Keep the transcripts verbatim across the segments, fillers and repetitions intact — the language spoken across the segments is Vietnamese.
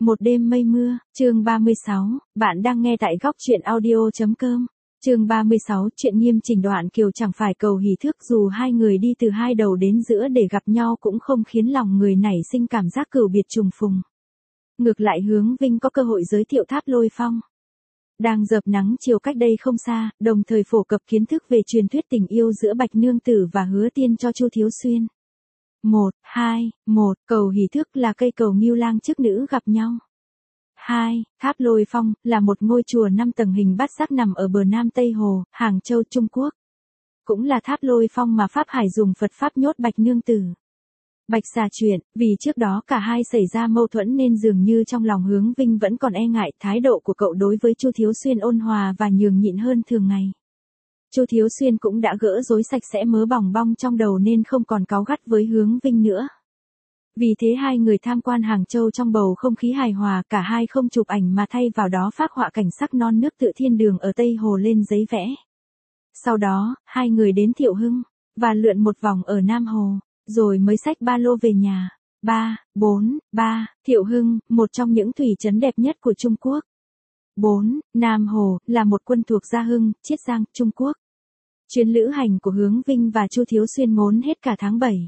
Một đêm mây mưa, chương ba mươi sáu, bạn đang nghe tại góc truyện audio.com. Chương ba mươi sáu, chuyện nghiêm chỉnh Đoạn Kiều chẳng phải cầu hỷ thức, dù hai người đi từ hai đầu đến giữa để gặp nhau cũng không khiến lòng người nảy sinh cảm giác cửu biệt trùng phùng. Ngược lại Hướng Vinh có cơ hội giới thiệu Tháp Lôi Phong. Đang dợp nắng chiều cách đây không xa, đồng thời phổ cập kiến thức về truyền thuyết tình yêu giữa Bạch Nương Tử và Hứa Tiên cho Chu Thiếu Xuyên. Một, hai, một, cầu hỷ thức là cây cầu ngưu lang chức nữ gặp nhau. Hai, Tháp Lôi Phong là một ngôi chùa năm tầng hình bát giác nằm ở bờ Nam Tây Hồ, Hàng Châu, Trung Quốc. Cũng là Tháp Lôi Phong mà Pháp Hải dùng Phật Pháp nhốt Bạch Nương Tử. Bạch xà chuyện, vì trước đó cả hai xảy ra mâu thuẫn nên dường như trong lòng Hướng Vinh vẫn còn e ngại, thái độ của cậu đối với Chu Thiếu Xuyên ôn hòa và nhường nhịn hơn thường ngày. Chu Thiếu Xuyên cũng đã gỡ rối sạch sẽ mớ bòng bong trong đầu nên không còn cáu gắt với Hướng Vinh nữa. Vì thế hai người tham quan Hàng Châu trong bầu không khí hài hòa, cả hai không chụp ảnh mà thay vào đó phác họa cảnh sắc non nước tựa thiên đường ở Tây Hồ lên giấy vẽ. Sau đó, hai người đến Thiệu Hưng, và lượn một vòng ở Nam Hồ, rồi mới xách ba lô về nhà. Ba, bốn, ba, Thiệu Hưng, một trong những thủy trấn đẹp nhất của Trung Quốc. Bốn, Nam Hồ, là một quân thuộc Gia Hưng, Chiết Giang, Trung Quốc. Chuyến lữ hành của Hướng Vinh và Chu Thiếu Xuyên ngốn hết cả tháng bảy.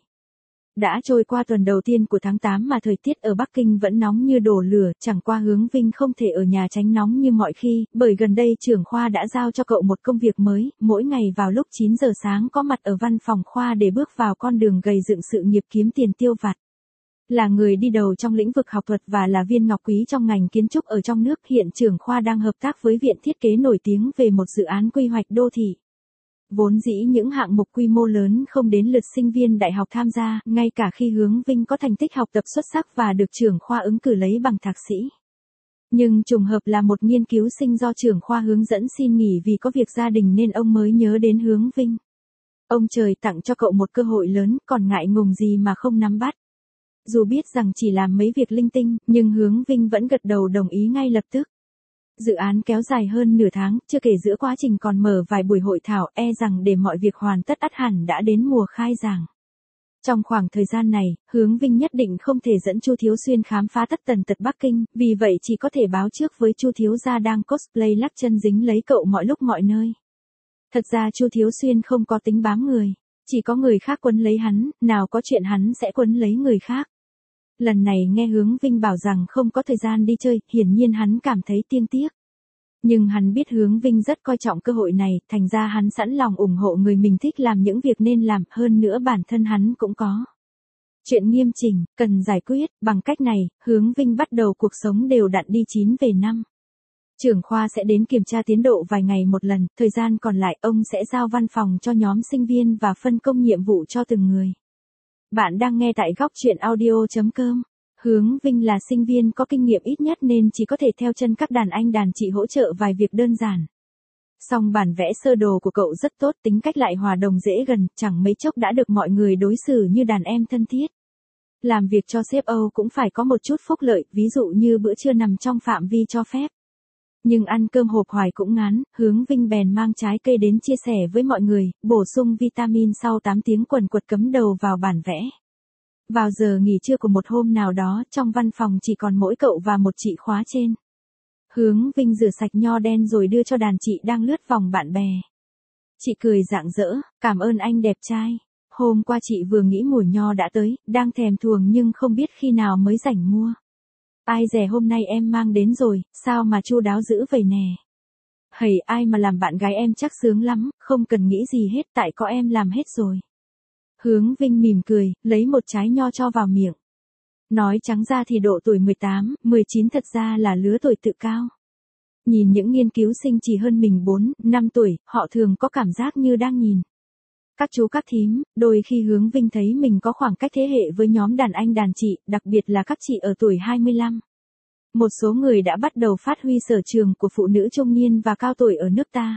Đã trôi qua tuần đầu tiên của tháng tám mà thời tiết ở Bắc Kinh vẫn nóng như đổ lửa, chẳng qua Hướng Vinh không thể ở nhà tránh nóng như mọi khi, bởi gần đây trưởng khoa đã giao cho cậu một công việc mới, mỗi ngày vào lúc chín giờ sáng có mặt ở văn phòng khoa để bước vào con đường gầy dựng sự nghiệp kiếm tiền tiêu vặt. Là người đi đầu trong lĩnh vực học thuật và là viên ngọc quý trong ngành kiến trúc ở trong nước, hiện trưởng khoa đang hợp tác với viện thiết kế nổi tiếng về một dự án quy hoạch đô thị. Vốn dĩ những hạng mục quy mô lớn không đến lượt sinh viên đại học tham gia, ngay cả khi Hướng Vinh có thành tích học tập xuất sắc và được trưởng khoa ứng cử lấy bằng thạc sĩ. Nhưng trùng hợp là một nghiên cứu sinh do trưởng khoa hướng dẫn xin nghỉ vì có việc gia đình nên ông mới nhớ đến Hướng Vinh. Ông trời tặng cho cậu một cơ hội lớn, còn ngại ngùng gì mà không nắm bắt. Dù biết rằng chỉ làm mấy việc linh tinh, nhưng Hướng Vinh vẫn gật đầu đồng ý ngay lập tức. Dự án kéo dài hơn nửa tháng, chưa kể giữa quá trình còn mở vài buổi hội thảo, e rằng để mọi việc hoàn tất ắt hẳn đã đến mùa khai giảng. Trong khoảng thời gian này, Hướng Vinh nhất định không thể dẫn Chu Thiếu Xuyên khám phá tất tần tật Bắc Kinh, vì vậy chỉ có thể báo trước với Chu Thiếu gia đang cosplay lắc chân dính lấy cậu mọi lúc mọi nơi. Thật ra Chu Thiếu Xuyên không có tính bám người, chỉ có người khác quấn lấy hắn, nào có chuyện hắn sẽ quấn lấy người khác. Lần này nghe Hướng Vinh bảo rằng không có thời gian đi chơi, hiển nhiên hắn cảm thấy tiếc tiếc. Nhưng hắn biết Hướng Vinh rất coi trọng cơ hội này, thành ra hắn sẵn lòng ủng hộ người mình thích làm những việc nên làm, hơn nữa bản thân hắn cũng có chuyện nghiêm chỉnh, cần giải quyết, bằng cách này, Hướng Vinh bắt đầu cuộc sống đều đặn đi chín về năm. Trưởng khoa sẽ đến kiểm tra tiến độ vài ngày một lần, thời gian còn lại ông sẽ giao văn phòng cho nhóm sinh viên và phân công nhiệm vụ cho từng người. Bạn đang nghe tại góc truyện audio.com. Hướng Vinh là sinh viên có kinh nghiệm ít nhất nên chỉ có thể theo chân các đàn anh đàn chị hỗ trợ vài việc đơn giản. Song bản vẽ sơ đồ của cậu rất tốt, tính cách lại hòa đồng dễ gần, chẳng mấy chốc đã được mọi người đối xử như đàn em thân thiết. Làm việc cho sếp Âu cũng phải có một chút phúc lợi, ví dụ như bữa trưa nằm trong phạm vi cho phép. Nhưng ăn cơm hộp hoài cũng ngán, Hướng Vinh bèn mang trái cây đến chia sẻ với mọi người, bổ sung vitamin sau tám tiếng quần quật cắm đầu vào bản vẽ. Vào giờ nghỉ trưa của một hôm nào đó, trong văn phòng chỉ còn mỗi cậu và một chị khóa trên. Hướng Vinh rửa sạch nho đen rồi đưa cho đàn chị đang lướt vòng bạn bè. Chị cười rạng rỡ, cảm ơn anh đẹp trai. Hôm qua chị vừa nghĩ mùa nho đã tới, đang thèm thuồng nhưng không biết khi nào mới rảnh mua. Ai dè hôm nay em mang đến rồi, sao mà chu đáo dữ vậy nè. Hầy, ai mà làm bạn gái em chắc sướng lắm, không cần nghĩ gì hết, tại có em làm hết rồi. Hướng Vinh mỉm cười, lấy một trái nho cho vào miệng. Nói trắng ra thì độ tuổi mười tám, mười chín thật ra là lứa tuổi tự cao. Nhìn những nghiên cứu sinh chỉ hơn mình bốn, năm tuổi, họ thường có cảm giác như đang nhìn các chú các thím, đôi khi Hướng Vinh thấy mình có khoảng cách thế hệ với nhóm đàn anh đàn chị, đặc biệt là các chị ở tuổi hai mươi lăm. Một số người đã bắt đầu phát huy sở trường của phụ nữ trung niên và cao tuổi ở nước ta.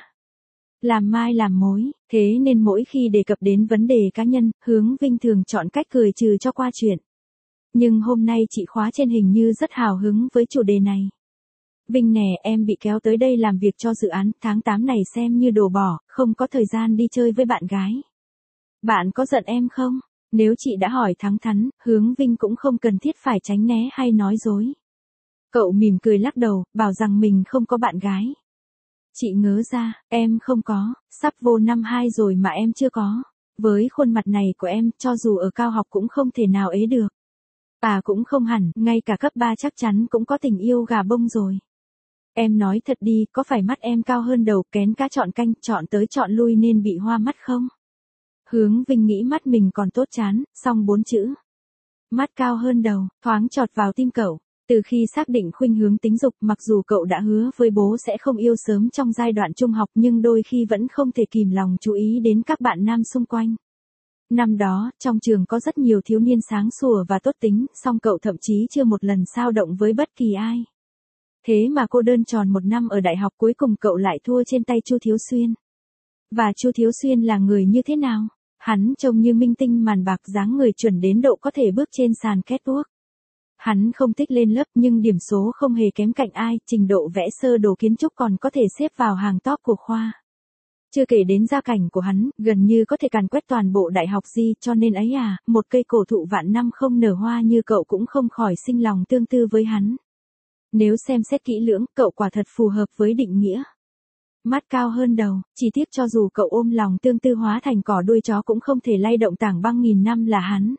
Làm mai làm mối, thế nên mỗi khi đề cập đến vấn đề cá nhân, Hướng Vinh thường chọn cách cười trừ cho qua chuyện. Nhưng hôm nay chị khóa trên hình như rất hào hứng với chủ đề này. Vinh nè, em bị kéo tới đây làm việc cho dự án, tháng tám này xem như đồ bỏ, không có thời gian đi chơi với bạn gái. Bạn có giận em không? Nếu chị đã hỏi thẳng thắn, Hướng Vinh cũng không cần thiết phải tránh né hay nói dối. Cậu mỉm cười lắc đầu, bảo rằng mình không có bạn gái. Chị ngớ ra, em không có, sắp vô năm hai rồi mà em chưa có. Với khuôn mặt này của em, cho dù ở cao học cũng không thể nào ế được. À cũng không hẳn, ngay cả cấp ba chắc chắn cũng có tình yêu gà bông rồi. Em nói thật đi, có phải mắt em cao hơn đầu, kén cá chọn canh, chọn tới chọn lui nên bị hoa mắt không? Hướng Vinh nghĩ mắt mình còn tốt chán, xong bốn chữ. Mắt cao hơn đầu, thoáng chọt vào tim cậu. Từ khi xác định khuynh hướng tính dục, mặc dù cậu đã hứa với bố sẽ không yêu sớm trong giai đoạn trung học nhưng đôi khi vẫn không thể kìm lòng chú ý đến các bạn nam xung quanh. Năm đó, trong trường có rất nhiều thiếu niên sáng sủa và tốt tính, song cậu thậm chí chưa một lần xao động với bất kỳ ai. Thế mà cô đơn tròn một năm ở đại học cuối cùng cậu lại thua trên tay Chu Thiếu Xuyên. Và Chu Thiếu Xuyên là người như thế nào? Hắn trông như minh tinh màn bạc, dáng người chuẩn đến độ có thể bước trên sàn catwalk. Hắn không thích lên lớp nhưng điểm số không hề kém cạnh ai, trình độ vẽ sơ đồ kiến trúc còn có thể xếp vào hàng top của khoa. Chưa kể đến gia cảnh của hắn, gần như có thể càn quét toàn bộ đại học Di, cho nên ấy à, một cây cổ thụ vạn năm không nở hoa như cậu cũng không khỏi sinh lòng tương tư với hắn. Nếu xem xét kỹ lưỡng, cậu quả thật phù hợp với định nghĩa. Mắt cao hơn đầu, chỉ tiếc cho dù cậu ôm lòng tương tư hóa thành cỏ đuôi chó cũng không thể lay động tảng băng nghìn năm là hắn.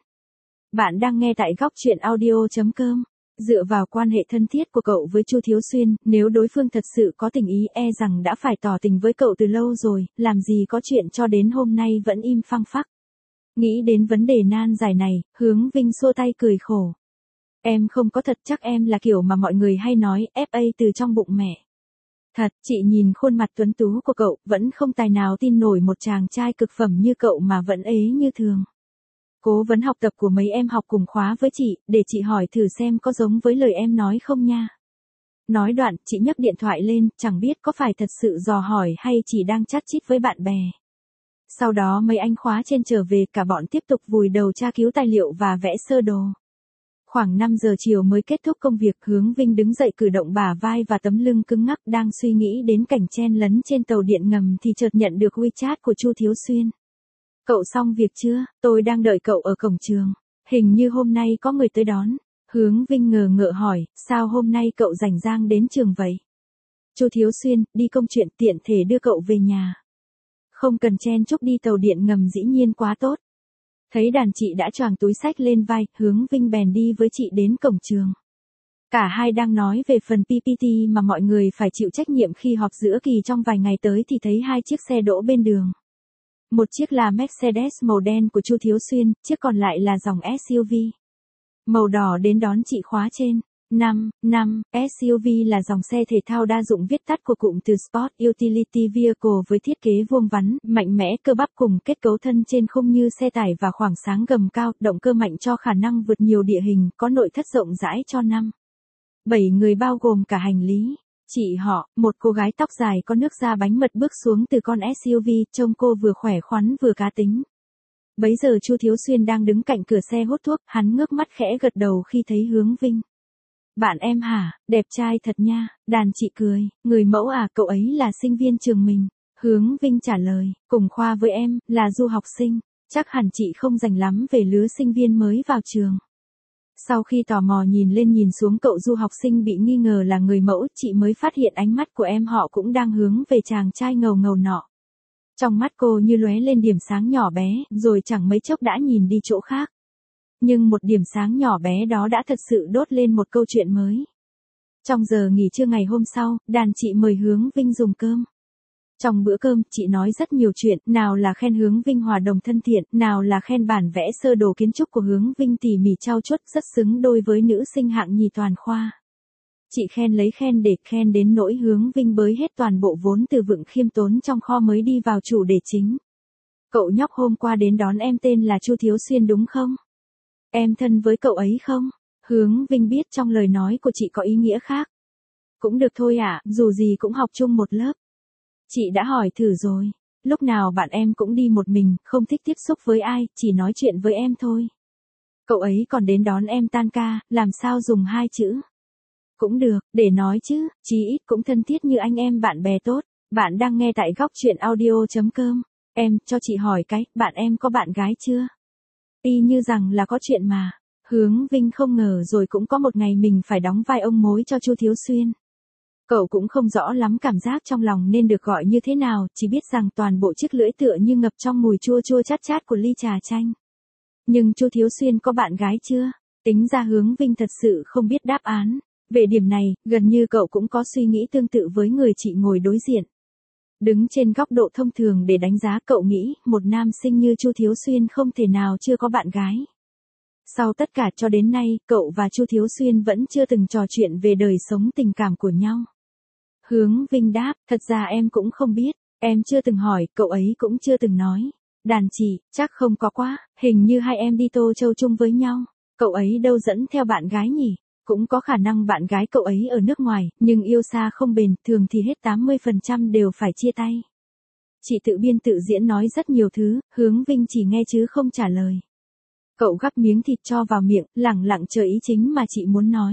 Bạn đang nghe tại góc truyện audio chấm com. Dựa vào quan hệ thân thiết của cậu với Chu Thiếu Xuyên, nếu đối phương thật sự có tình ý e rằng đã phải tỏ tình với cậu từ lâu rồi, làm gì có chuyện cho đến hôm nay vẫn im phăng phắc. Nghĩ đến vấn đề nan giải này, Hướng Vinh xua tay cười khổ. Em không có thật, chắc em là kiểu mà mọi người hay nói, ép a từ trong bụng mẹ. Thật, chị nhìn khuôn mặt tuấn tú của cậu, vẫn không tài nào tin nổi một chàng trai cực phẩm như cậu mà vẫn ế như thường. Cố vấn học tập của mấy em học cùng khóa với chị, để chị hỏi thử xem có giống với lời em nói không nha. Nói đoạn, chị nhấc điện thoại lên, chẳng biết có phải thật sự dò hỏi hay chỉ đang chát chít với bạn bè. Sau đó mấy anh khóa trên trở về, cả bọn tiếp tục vùi đầu tra cứu tài liệu và vẽ sơ đồ. Khoảng năm giờ chiều mới kết thúc công việc, Hướng Vinh đứng dậy cử động bả vai và tấm lưng cứng ngắc, đang suy nghĩ đến cảnh chen lấn trên tàu điện ngầm thì chợt nhận được WeChat của Chu Thiếu Xuyên. Cậu xong việc chưa? Tôi đang đợi cậu ở cổng trường. Hình như hôm nay có người tới đón. Hướng Vinh ngờ ngợ hỏi, sao hôm nay cậu rảnh rang đến trường vậy? Chu Thiếu Xuyên, đi công chuyện tiện thể đưa cậu về nhà. Không cần chen chúc đi tàu điện ngầm dĩ nhiên quá tốt. Thấy đàn chị đã choàng túi xách lên vai, Hướng Vinh bèn đi với chị đến cổng trường. Cả hai đang nói về phần pê pê tê mà mọi người phải chịu trách nhiệm khi họp giữa kỳ trong vài ngày tới thì thấy hai chiếc xe đỗ bên đường. Một chiếc là Mercedes màu đen của Chu Thiếu Xuyên, chiếc còn lại là dòng ét u vê. Màu đỏ đến đón chị khóa trên. năm. năm. ét u vê là dòng xe thể thao đa dụng viết tắt của cụm từ Sport Utility Vehicle với thiết kế vuông vắn, mạnh mẽ, cơ bắp cùng kết cấu thân trên khung như xe tải và khoảng sáng gầm cao, động cơ mạnh cho khả năng vượt nhiều địa hình, có nội thất rộng rãi cho năm. bảy người bao gồm cả hành lý. Chị họ, một cô gái tóc dài có nước da bánh mật bước xuống từ con ét u vê, trông cô vừa khỏe khoắn vừa cá tính. Bấy giờ Chu Thiếu Xuyên đang đứng cạnh cửa xe hút thuốc, hắn ngước mắt khẽ gật đầu khi thấy Hướng Vinh. Bạn em hả, đẹp trai thật nha, đàn chị cười, người mẫu à, cậu ấy là sinh viên trường mình. Hướng Vinh trả lời, cùng khoa với em, là du học sinh, chắc hẳn chị không rành lắm về lứa sinh viên mới vào trường. Sau khi tò mò nhìn lên nhìn xuống cậu du học sinh bị nghi ngờ là người mẫu, chị mới phát hiện ánh mắt của em họ cũng đang hướng về chàng trai ngầu ngầu nọ. Trong mắt cô như lóe lên điểm sáng nhỏ bé, rồi chẳng mấy chốc đã nhìn đi chỗ khác. Nhưng một điểm sáng nhỏ bé đó đã thật sự đốt lên một câu chuyện mới. Trong giờ nghỉ trưa ngày hôm sau, đàn chị mời Hướng Vinh dùng cơm. Trong bữa cơm, chị nói rất nhiều chuyện, nào là khen Hướng Vinh hòa đồng thân thiện, nào là khen bản vẽ sơ đồ kiến trúc của Hướng Vinh tỉ mỉ trau chuốt, rất xứng đôi với nữ sinh hạng nhì toàn khoa. Chị khen lấy khen để khen đến nỗi Hướng Vinh bới hết toàn bộ vốn từ vựng khiêm tốn trong kho mới đi vào chủ đề chính. Cậu nhóc hôm qua đến đón em tên là Chu Thiếu Xuyên đúng không? Em thân với cậu ấy không? Hướng Vinh biết trong lời nói của chị có ý nghĩa khác. Cũng được thôi ạ, à, dù gì cũng học chung một lớp. Chị đã hỏi thử rồi. Lúc nào bạn em cũng đi một mình, không thích tiếp xúc với ai, chỉ nói chuyện với em thôi. Cậu ấy còn đến đón em tan ca, làm sao dùng hai chữ? Cũng được, để nói chứ, chí ít cũng thân thiết như anh em bạn bè tốt. Bạn đang nghe tại góc truyện audio chấm com. Em, cho chị hỏi cái, bạn em có bạn gái chưa? Y như rằng là có chuyện mà. Hướng Vinh không ngờ rồi cũng có một ngày mình phải đóng vai ông mối cho Chu Thiếu Xuyên. Cậu cũng không rõ lắm cảm giác trong lòng nên được gọi như thế nào, chỉ biết rằng toàn bộ chiếc lưỡi tựa như ngập trong mùi chua chua chát chát của ly trà chanh. Nhưng Chu Thiếu Xuyên có bạn gái chưa? Tính ra Hướng Vinh thật sự không biết đáp án. Về điểm này, gần như cậu cũng có suy nghĩ tương tự với người chị ngồi đối diện. Đứng trên góc độ thông thường để đánh giá, cậu nghĩ một nam sinh như Chu Thiếu Xuyên không thể nào chưa có bạn gái. Sau tất cả cho đến nay, cậu và Chu Thiếu Xuyên vẫn chưa từng trò chuyện về đời sống tình cảm của nhau. Hướng Vinh đáp, thật ra em cũng không biết, em chưa từng hỏi, cậu ấy cũng chưa từng nói. Đàn chị, chắc không có quá, hình như hai em đi Tô Châu chung với nhau, cậu ấy đâu dẫn theo bạn gái nhỉ? Cũng có khả năng bạn gái cậu ấy ở nước ngoài, nhưng yêu xa không bền, thường thì hết tám mươi phần trăm đều phải chia tay. Chị tự biên tự diễn nói rất nhiều thứ, Hướng Vinh chỉ nghe chứ không trả lời. Cậu gắp miếng thịt cho vào miệng, lẳng lặng chờ ý chính mà chị muốn nói.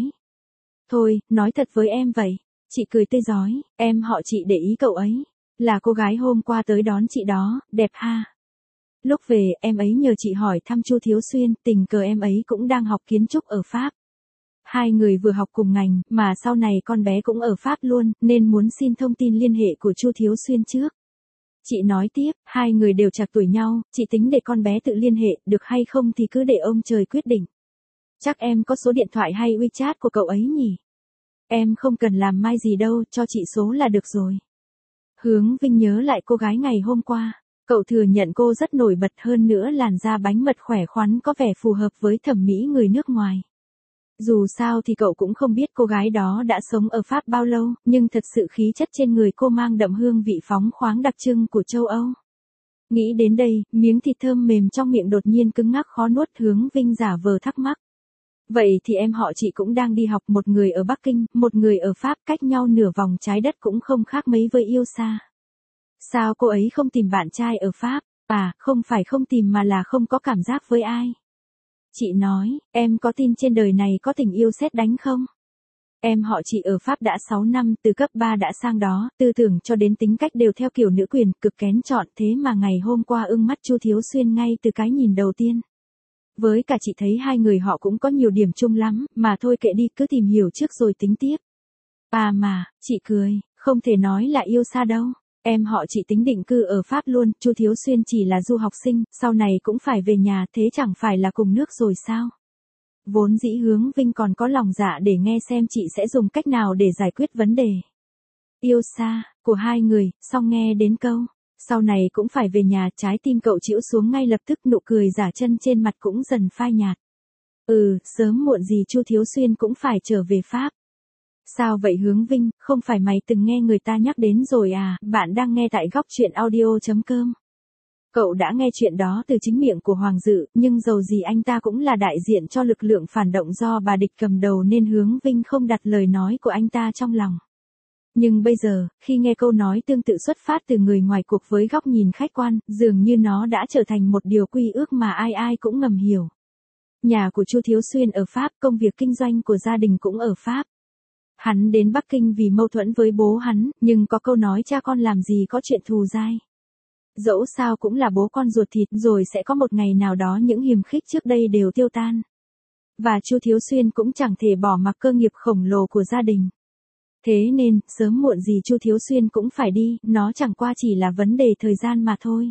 Thôi, nói thật với em vậy. Chị cười tươi rói, em họ chị để ý cậu ấy. Là cô gái hôm qua tới đón chị đó, đẹp ha. Lúc về, em ấy nhờ chị hỏi thăm Chu Thiếu Xuyên, tình cờ em ấy cũng đang học kiến trúc ở Pháp. Hai người vừa học cùng ngành, mà sau này con bé cũng ở Pháp luôn, nên muốn xin thông tin liên hệ của Chu Thiếu Xuyên trước. Chị nói tiếp, hai người đều trạc tuổi nhau, chị tính để con bé tự liên hệ, được hay không thì cứ để ông trời quyết định. Chắc em có số điện thoại hay WeChat của cậu ấy nhỉ? Em không cần làm mai gì đâu, cho chị số là được rồi. Hướng Vinh nhớ lại cô gái ngày hôm qua. Cậu thừa nhận cô rất nổi bật, hơn nữa làn da bánh mật khỏe khoắn có vẻ phù hợp với thẩm mỹ người nước ngoài. Dù sao thì cậu cũng không biết cô gái đó đã sống ở Pháp bao lâu, nhưng thật sự khí chất trên người cô mang đậm hương vị phóng khoáng đặc trưng của châu Âu. Nghĩ đến đây, miếng thịt thơm mềm trong miệng đột nhiên cứng ngắc khó nuốt. Hướng Vinh giả vờ thắc mắc. Vậy thì em họ chị cũng đang đi học, một người ở Bắc Kinh, một người ở Pháp, cách nhau nửa vòng trái đất cũng không khác mấy với yêu xa. Sao cô ấy không tìm bạn trai ở Pháp? À, không phải không tìm mà là không có cảm giác với ai. Chị nói, em có tin trên đời này có tình yêu sét đánh không? Em họ chị ở Pháp đã sáu năm, từ cấp ba đã sang đó, tư tưởng cho đến tính cách đều theo kiểu nữ quyền, cực kén chọn, thế mà ngày hôm qua ưng mắt Chu Thiếu Xuyên ngay từ cái nhìn đầu tiên. Với cả chị thấy hai người họ cũng có nhiều điểm chung lắm, mà thôi kệ đi, cứ tìm hiểu trước rồi tính tiếp. À mà, chị cười, không thể nói là yêu xa đâu. Em họ chị tính định cư ở Pháp luôn, Chu Thiếu Xuyên chỉ là du học sinh, sau này cũng phải về nhà, thế chẳng phải là cùng nước rồi sao? Vốn dĩ Hướng Vinh còn có lòng dạ để nghe xem chị sẽ dùng cách nào để giải quyết vấn đề yêu xa của hai người, xong nghe đến câu sau này cũng phải về nhà, trái tim cậu chĩu xuống ngay lập tức, nụ cười giả chân trên mặt cũng dần phai nhạt. Ừ, sớm muộn gì Chu Thiếu Xuyên cũng phải trở về Pháp. Sao vậy Hướng Vinh, không phải mày từng nghe người ta nhắc đến rồi à? Bạn đang nghe tại góc truyện audio.com. Cậu đã nghe chuyện đó từ chính miệng của Hoàng Dự, nhưng dầu gì anh ta cũng là đại diện cho lực lượng phản động do bà địch cầm đầu nên Hướng Vinh không đặt lời nói của anh ta trong lòng. Nhưng bây giờ, khi nghe câu nói tương tự xuất phát từ người ngoài cuộc với góc nhìn khách quan, dường như nó đã trở thành một điều quy ước mà ai ai cũng ngầm hiểu. Nhà của Chu Thiếu Xuyên ở Pháp, công việc kinh doanh của gia đình cũng ở Pháp. Hắn đến Bắc Kinh vì mâu thuẫn với bố hắn, nhưng có câu nói cha con làm gì có chuyện thù dai. Dẫu sao cũng là bố con ruột thịt, rồi sẽ có một ngày nào đó những hiềm khích trước đây đều tiêu tan. Và Chu Thiếu Xuyên cũng chẳng thể bỏ mặc cơ nghiệp khổng lồ của gia đình. Thế nên, sớm muộn gì Chu Thiếu Xuyên cũng phải đi, nó chẳng qua chỉ là vấn đề thời gian mà thôi.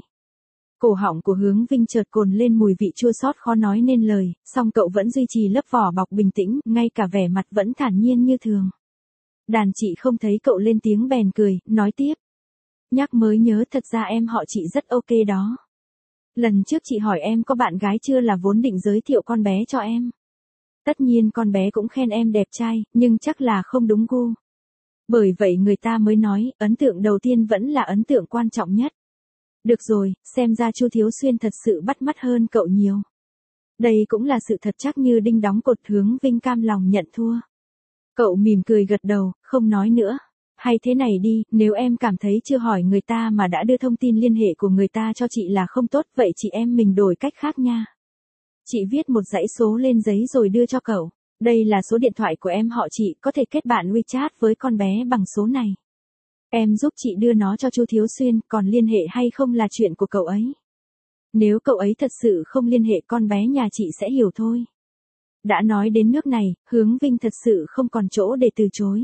Cổ họng của Hướng Vinh chợt cồn lên mùi vị chua xót khó nói nên lời, song cậu vẫn duy trì lớp vỏ bọc bình tĩnh, ngay cả vẻ mặt vẫn thản nhiên như thường. Đàn chị không thấy cậu lên tiếng bèn cười, nói tiếp. Nhắc mới nhớ, thật ra em họ chị rất ok đó. Lần trước chị hỏi em có bạn gái chưa là vốn định giới thiệu con bé cho em. Tất nhiên con bé cũng khen em đẹp trai, nhưng chắc là không đúng gu. Bởi vậy người ta mới nói, ấn tượng đầu tiên vẫn là ấn tượng quan trọng nhất. Được rồi, xem ra Chu Thiếu Xuyên thật sự bắt mắt hơn cậu nhiều. Đây cũng là sự thật chắc như đinh đóng cột. Hướng Vinh cam lòng nhận thua. Cậu mỉm cười gật đầu, không nói nữa. Hay thế này đi, nếu em cảm thấy chưa hỏi người ta mà đã đưa thông tin liên hệ của người ta cho chị là không tốt, vậy chị em mình đổi cách khác nha. Chị viết một dãy số lên giấy rồi đưa cho cậu. Đây là số điện thoại của em họ chị, có thể kết bạn WeChat với con bé bằng số này. Em giúp chị đưa nó cho Chu Thiếu Xuyên, còn liên hệ hay không là chuyện của cậu ấy. Nếu cậu ấy thật sự không liên hệ, con bé nhà chị sẽ hiểu thôi. Đã nói đến nước này, Hướng Vinh thật sự không còn chỗ để từ chối.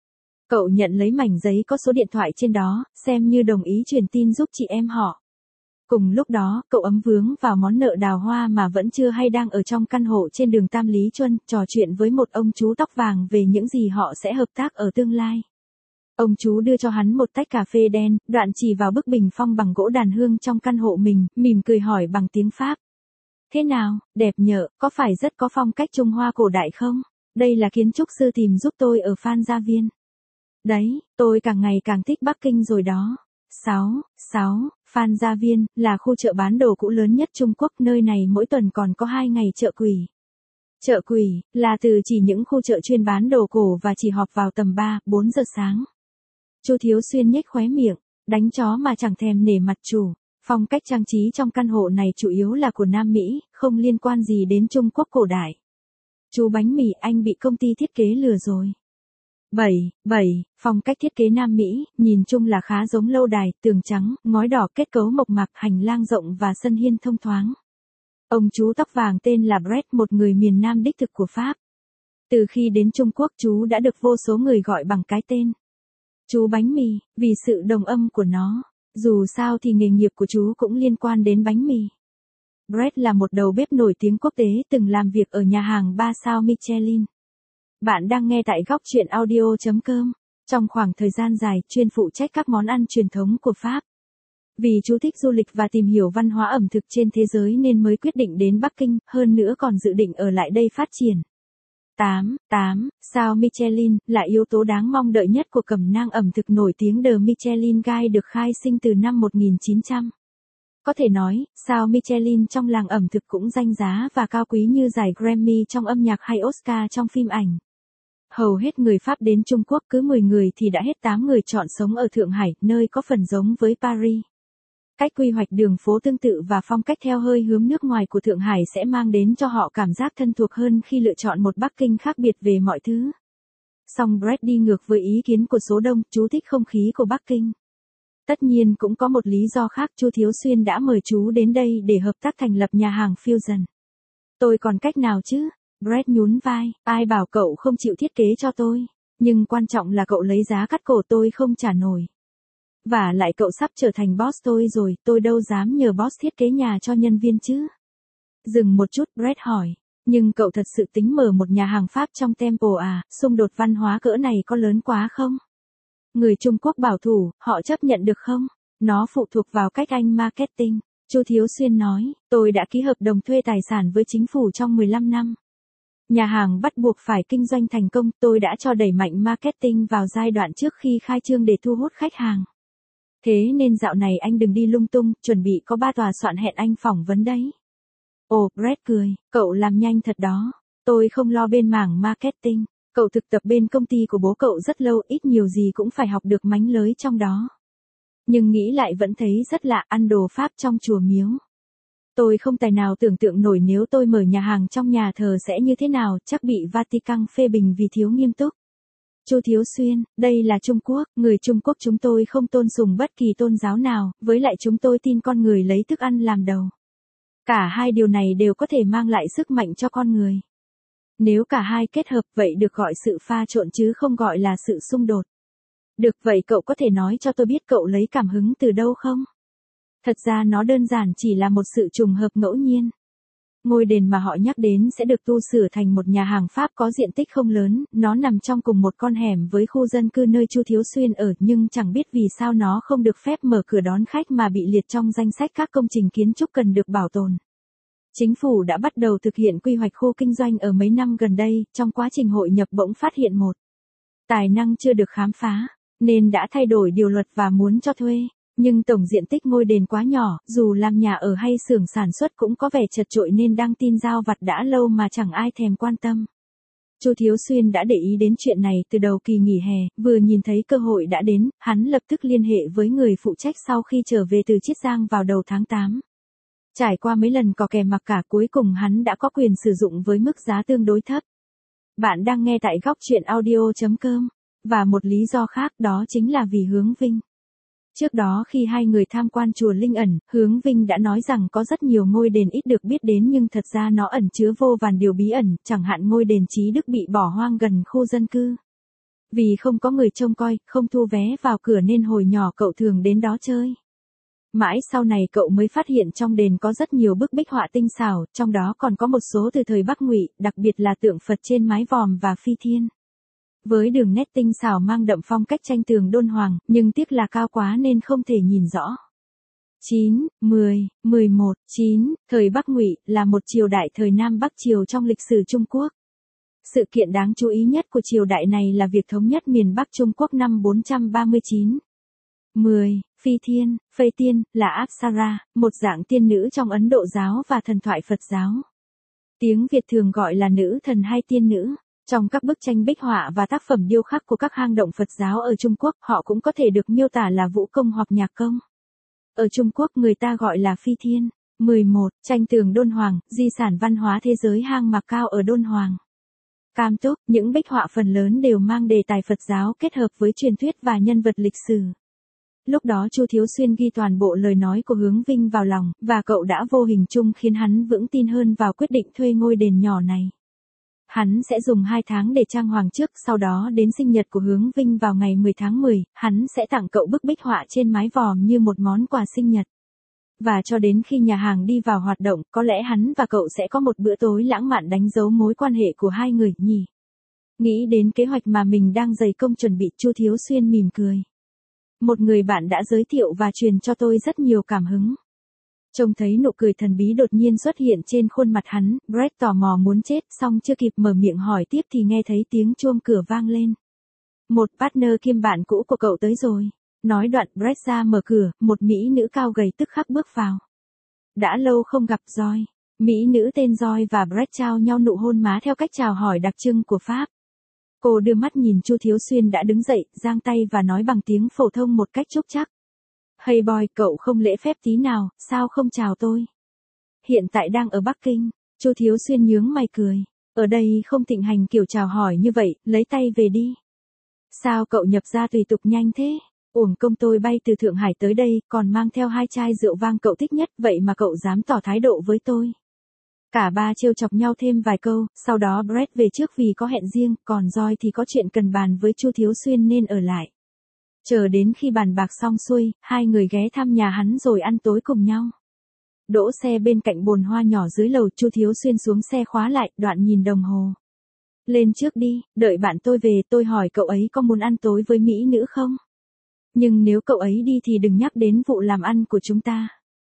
Cậu nhận lấy mảnh giấy có số điện thoại trên đó, xem như đồng ý truyền tin giúp chị em họ. Cùng lúc đó, cậu ấm vướng vào món nợ đào hoa mà vẫn chưa hay đang ở trong căn hộ trên đường Tam Lý Chuân, trò chuyện với một ông chú tóc vàng về những gì họ sẽ hợp tác ở tương lai. Ông chú đưa cho hắn một tách cà phê đen, đoạn chỉ vào bức bình phong bằng gỗ đàn hương trong căn hộ mình, mỉm cười hỏi bằng tiếng Pháp. Thế nào, đẹp nhở, có phải rất có phong cách Trung Hoa cổ đại không? Đây là kiến trúc sư tìm giúp tôi ở Phan Gia Viên. Đấy, tôi càng ngày càng thích Bắc Kinh rồi đó. sáu. sáu. Phan Gia Viên, là khu chợ bán đồ cũ lớn nhất Trung Quốc, nơi này mỗi tuần còn có hai ngày chợ quỷ. Chợ quỷ, là từ chỉ những khu chợ chuyên bán đồ cổ và chỉ họp vào tầm ba, bốn giờ sáng. Chu Thiếu Xuyên nhếch khóe miệng, đánh chó mà chẳng thèm nể mặt chủ. Phong cách trang trí trong căn hộ này chủ yếu là của Nam Mỹ, không liên quan gì đến Trung Quốc cổ đại. Chú bánh mì, anh bị công ty thiết kế lừa rồi. bảy. bảy. Phong cách thiết kế Nam Mỹ, nhìn chung là khá giống lâu đài, tường trắng, ngói đỏ, kết cấu mộc mạc, hành lang rộng và sân hiên thông thoáng. Ông chú tóc vàng tên là Brett, một người miền Nam đích thực của Pháp. Từ khi đến Trung Quốc chú đã được vô số người gọi bằng cái tên chú bánh mì, vì sự đồng âm của nó. Dù sao thì nghề nghiệp của chú cũng liên quan đến bánh mì. Brett là một đầu bếp nổi tiếng quốc tế, từng làm việc ở nhà hàng ba sao Michelin. Bạn đang nghe tại góc truyện audio chấm com. Trong khoảng thời gian dài, chuyên phụ trách các món ăn truyền thống của Pháp. Vì chú thích du lịch và tìm hiểu văn hóa ẩm thực trên thế giới nên mới quyết định đến Bắc Kinh, hơn nữa còn dự định ở lại đây phát triển. tám. tám. Sao Michelin, là yếu tố đáng mong đợi nhất của cẩm nang ẩm thực nổi tiếng The Michelin Guide, được khai sinh từ năm một nghìn chín trăm. Có thể nói, sao Michelin trong làng ẩm thực cũng danh giá và cao quý như giải Grammy trong âm nhạc hay Oscar trong phim ảnh. Hầu hết người Pháp đến Trung Quốc, cứ mười người thì đã hết tám người chọn sống ở Thượng Hải, nơi có phần giống với Paris. Cách quy hoạch đường phố tương tự và phong cách theo hơi hướng nước ngoài của Thượng Hải sẽ mang đến cho họ cảm giác thân thuộc hơn khi lựa chọn một Bắc Kinh khác biệt về mọi thứ. Song Brett đi ngược với ý kiến của số đông, chú thích không khí của Bắc Kinh. Tất nhiên cũng có một lý do khác, Chu Thiếu Xuyên đã mời chú đến đây để hợp tác thành lập nhà hàng Fusion. Tôi còn cách nào chứ? Brett nhún vai, ai bảo cậu không chịu thiết kế cho tôi, nhưng quan trọng là cậu lấy giá cắt cổ tôi không trả nổi. Và lại cậu sắp trở thành boss tôi rồi, tôi đâu dám nhờ boss thiết kế nhà cho nhân viên chứ. Dừng một chút, Brett hỏi, nhưng cậu thật sự tính mở một nhà hàng Pháp trong Temple à, xung đột văn hóa cỡ này có lớn quá không? Người Trung Quốc bảo thủ, họ chấp nhận được không? Nó phụ thuộc vào cách anh marketing. Chu Thiếu Xuyên nói, tôi đã ký hợp đồng thuê tài sản với chính phủ trong mười lăm năm. Nhà hàng bắt buộc phải kinh doanh thành công, tôi đã cho đẩy mạnh marketing vào giai đoạn trước khi khai trương để thu hút khách hàng. Thế nên dạo này anh đừng đi lung tung, chuẩn bị có ba tòa soạn hẹn anh phỏng vấn đấy. Ồ, Brett cười, cậu làm nhanh thật đó. Tôi không lo bên mảng marketing. Cậu thực tập bên công ty của bố cậu rất lâu, ít nhiều gì cũng phải học được mánh lới trong đó. Nhưng nghĩ lại vẫn thấy rất lạ, ăn đồ Pháp trong chùa miếu. Tôi không tài nào tưởng tượng nổi nếu tôi mở nhà hàng trong nhà thờ sẽ như thế nào, chắc bị Vatican phê bình vì thiếu nghiêm túc. Chu Thiếu Xuyên, đây là Trung Quốc, người Trung Quốc chúng tôi không tôn sùng bất kỳ tôn giáo nào, với lại chúng tôi tin con người lấy thức ăn làm đầu. Cả hai điều này đều có thể mang lại sức mạnh cho con người. Nếu cả hai kết hợp vậy được gọi sự pha trộn chứ không gọi là sự xung đột. Được, vậy cậu có thể nói cho tôi biết cậu lấy cảm hứng từ đâu không? Thật ra nó đơn giản chỉ là một sự trùng hợp ngẫu nhiên. Ngôi đền mà họ nhắc đến sẽ được tu sửa thành một nhà hàng Pháp có diện tích không lớn, nó nằm trong cùng một con hẻm với khu dân cư nơi Chu Thiếu Xuyên ở, nhưng chẳng biết vì sao nó không được phép mở cửa đón khách mà bị liệt trong danh sách các công trình kiến trúc cần được bảo tồn. Chính phủ đã bắt đầu thực hiện quy hoạch khu kinh doanh ở mấy năm gần đây, trong quá trình hội nhập bỗng phát hiện một tài năng chưa được khám phá, nên đã thay đổi điều luật và muốn cho thuê. Nhưng tổng diện tích ngôi đền quá nhỏ, dù làm nhà ở hay xưởng sản xuất cũng có vẻ chật chội nên đăng tin giao vặt đã lâu mà chẳng ai thèm quan tâm. Chu Thiếu Xuyên đã để ý đến chuyện này từ đầu kỳ nghỉ hè, vừa nhìn thấy cơ hội đã đến, hắn lập tức liên hệ với người phụ trách sau khi trở về từ Chiết Giang vào đầu tháng tám. Trải qua mấy lần cò kè mặc cả, cuối cùng hắn đã có quyền sử dụng với mức giá tương đối thấp. Bạn đang nghe tại góc truyện audio chấm com. Và một lý do khác đó chính là vì Hướng Vinh. Trước đó khi hai người tham quan chùa Linh Ẩn, Hướng Vinh đã nói rằng có rất nhiều ngôi đền ít được biết đến nhưng thật ra nó ẩn chứa vô vàn điều bí ẩn, chẳng hạn ngôi đền Trí Đức bị bỏ hoang gần khu dân cư. Vì không có người trông coi, không thu vé vào cửa nên hồi nhỏ cậu thường đến đó chơi. Mãi sau này cậu mới phát hiện trong đền có rất nhiều bức bích họa tinh xảo, trong đó còn có một số từ thời Bắc Ngụy, đặc biệt là tượng Phật trên mái vòm và phi thiên. Với đường nét tinh xảo mang đậm phong cách tranh tường đôn hoàng, nhưng tiếc là cao quá nên không thể nhìn rõ. chín, mười, mười một, chín, thời Bắc Ngụy là một triều đại thời Nam Bắc Triều trong lịch sử Trung Quốc. Sự kiện đáng chú ý nhất của triều đại này là việc thống nhất miền Bắc Trung Quốc năm bốn trăm ba mươi chín. mười. Phi Thiên, Phây Tiên, là Apsara, một dạng tiên nữ trong Ấn Độ giáo và thần thoại Phật giáo. Tiếng Việt thường gọi là nữ thần hay tiên nữ. Trong các bức tranh bích họa và tác phẩm điêu khắc của các hang động Phật giáo ở Trung Quốc, họ cũng có thể được miêu tả là vũ công hoặc nhạc công. Ở Trung Quốc người ta gọi là Phi Thiên. mười một. Tranh tường Đôn Hoàng, di sản văn hóa thế giới hang Mạc Cao ở Đôn Hoàng. Cam Túc, những bích họa phần lớn đều mang đề tài Phật giáo kết hợp với truyền thuyết và nhân vật lịch sử. Lúc đó Chu Thiếu Xuyên ghi toàn bộ lời nói của Hướng Vinh vào lòng, và cậu đã vô hình chung khiến hắn vững tin hơn vào quyết định thuê ngôi đền nhỏ này. Hắn sẽ dùng hai tháng để trang hoàng trước, sau đó đến sinh nhật của Hướng Vinh vào ngày mười tháng mười, hắn sẽ tặng cậu bức bích họa trên mái vòm như một món quà sinh nhật. Và cho đến khi nhà hàng đi vào hoạt động, có lẽ hắn và cậu sẽ có một bữa tối lãng mạn đánh dấu mối quan hệ của hai người nhỉ. Nghĩ đến kế hoạch mà mình đang dày công chuẩn bị, Chu Thiếu Xuyên mỉm cười. Một người bạn đã giới thiệu và truyền cho tôi rất nhiều cảm hứng. Trông thấy nụ cười thần bí đột nhiên xuất hiện trên khuôn mặt hắn, Brett tò mò muốn chết, xong chưa kịp mở miệng hỏi tiếp thì nghe thấy tiếng chuông cửa vang lên. Một partner kiêm bạn cũ của cậu tới rồi. Nói đoạn Brett ra mở cửa, một mỹ nữ cao gầy tức khắc bước vào. Đã lâu không gặp Joy. Mỹ nữ tên Joy và Brett trao nhau nụ hôn má theo cách chào hỏi đặc trưng của Pháp. Cô đưa mắt nhìn Chu Thiếu Xuyên đã đứng dậy, giang tay và nói bằng tiếng phổ thông một cách chúc chắc. Hey boy, cậu không lễ phép tí nào, sao không chào tôi? Hiện tại đang ở Bắc Kinh. Chu Thiếu Xuyên nhướng mày cười. Ở đây không thịnh hành kiểu chào hỏi như vậy, lấy tay về đi. Sao cậu nhập ra tùy tục nhanh thế? Uổng công tôi bay từ Thượng Hải tới đây, còn mang theo hai chai rượu vang cậu thích nhất, vậy mà cậu dám tỏ thái độ với tôi. Cả ba trêu chọc nhau thêm vài câu, sau đó Brett về trước vì có hẹn riêng, còn Joy thì có chuyện cần bàn với Chu Thiếu Xuyên nên ở lại. Chờ đến khi bàn bạc xong xuôi, hai người ghé thăm nhà hắn rồi ăn tối cùng nhau. Đỗ xe bên cạnh bồn hoa nhỏ dưới lầu, Chu Thiếu Xuyên xuống xe khóa lại, đoạn nhìn đồng hồ. Lên trước đi, đợi bạn tôi về, tôi hỏi cậu ấy có muốn ăn tối với mỹ nữ không? Nhưng nếu cậu ấy đi thì đừng nhắc đến vụ làm ăn của chúng ta.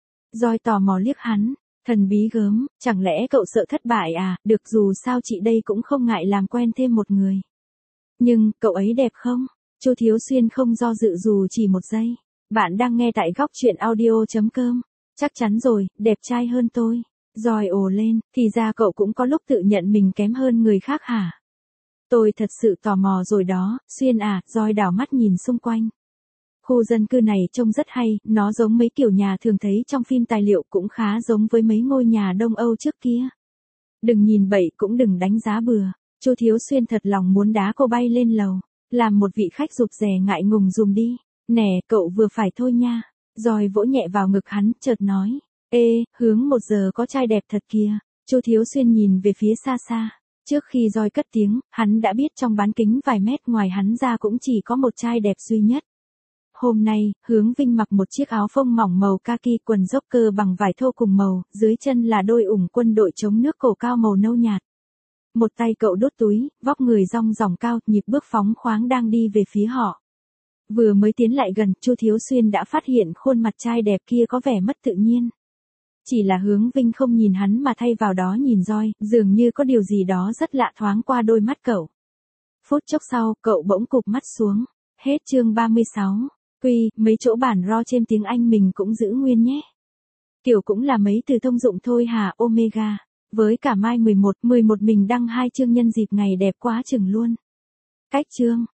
Joy tò mò liếc hắn, thần bí gớm, chẳng lẽ cậu sợ thất bại à, được dù sao chị đây cũng không ngại làm quen thêm một người. Nhưng, cậu ấy đẹp không? Chu Thiếu Xuyên không do dự dù chỉ một giây. Bạn đang nghe tại góc truyện audio chấm com. Chắc chắn rồi, đẹp trai hơn tôi. Joy ồ lên, thì ra cậu cũng có lúc tự nhận mình kém hơn người khác hả? Tôi thật sự tò mò rồi đó, Xuyên à, Joy đảo mắt nhìn xung quanh. Khu dân cư này trông rất hay, nó giống mấy kiểu nhà thường thấy trong phim tài liệu, cũng khá giống với mấy ngôi nhà Đông Âu trước kia. Đừng nhìn bậy cũng đừng đánh giá bừa. Chu Thiếu Xuyên thật lòng muốn đá cô bay lên lầu. Làm một vị khách rụt rè ngại ngùng dùm đi. Nè, cậu vừa phải thôi nha. Rồi vỗ nhẹ vào ngực hắn, chợt nói. Ê, Hướng một giờ có trai đẹp thật kìa. Chu Thiếu Xuyên nhìn về phía xa xa. Trước khi Joy cất tiếng, hắn đã biết trong bán kính vài mét ngoài hắn ra cũng chỉ có một trai đẹp duy nhất. Hôm nay, Hướng Vinh mặc một chiếc áo phông mỏng màu kaki, quần dốc cơ bằng vải thô cùng màu, dưới chân là đôi ủng quân đội chống nước cổ cao màu nâu nhạt. Một tay cậu đút túi, vóc người rong ròng cao, nhịp bước phóng khoáng đang đi về phía họ. Vừa mới tiến lại gần, Chu Thiếu Xuyên đã phát hiện khuôn mặt trai đẹp kia có vẻ mất tự nhiên. Chỉ là Hướng Vinh không nhìn hắn mà thay vào đó nhìn Joy, dường như có điều gì đó rất lạ thoáng qua đôi mắt cậu. Phút chốc sau, cậu bỗng cụp mắt xuống. Hết chương ba mươi sáu. Quy, mấy chỗ bản ro trên tiếng Anh mình cũng giữ nguyên nhé. Kiểu cũng là mấy từ thông dụng thôi hả, Omega. Với cả mai mười một, mười một mình đăng hai chương nhân dịp ngày đẹp quá chừng luôn. Cách chương.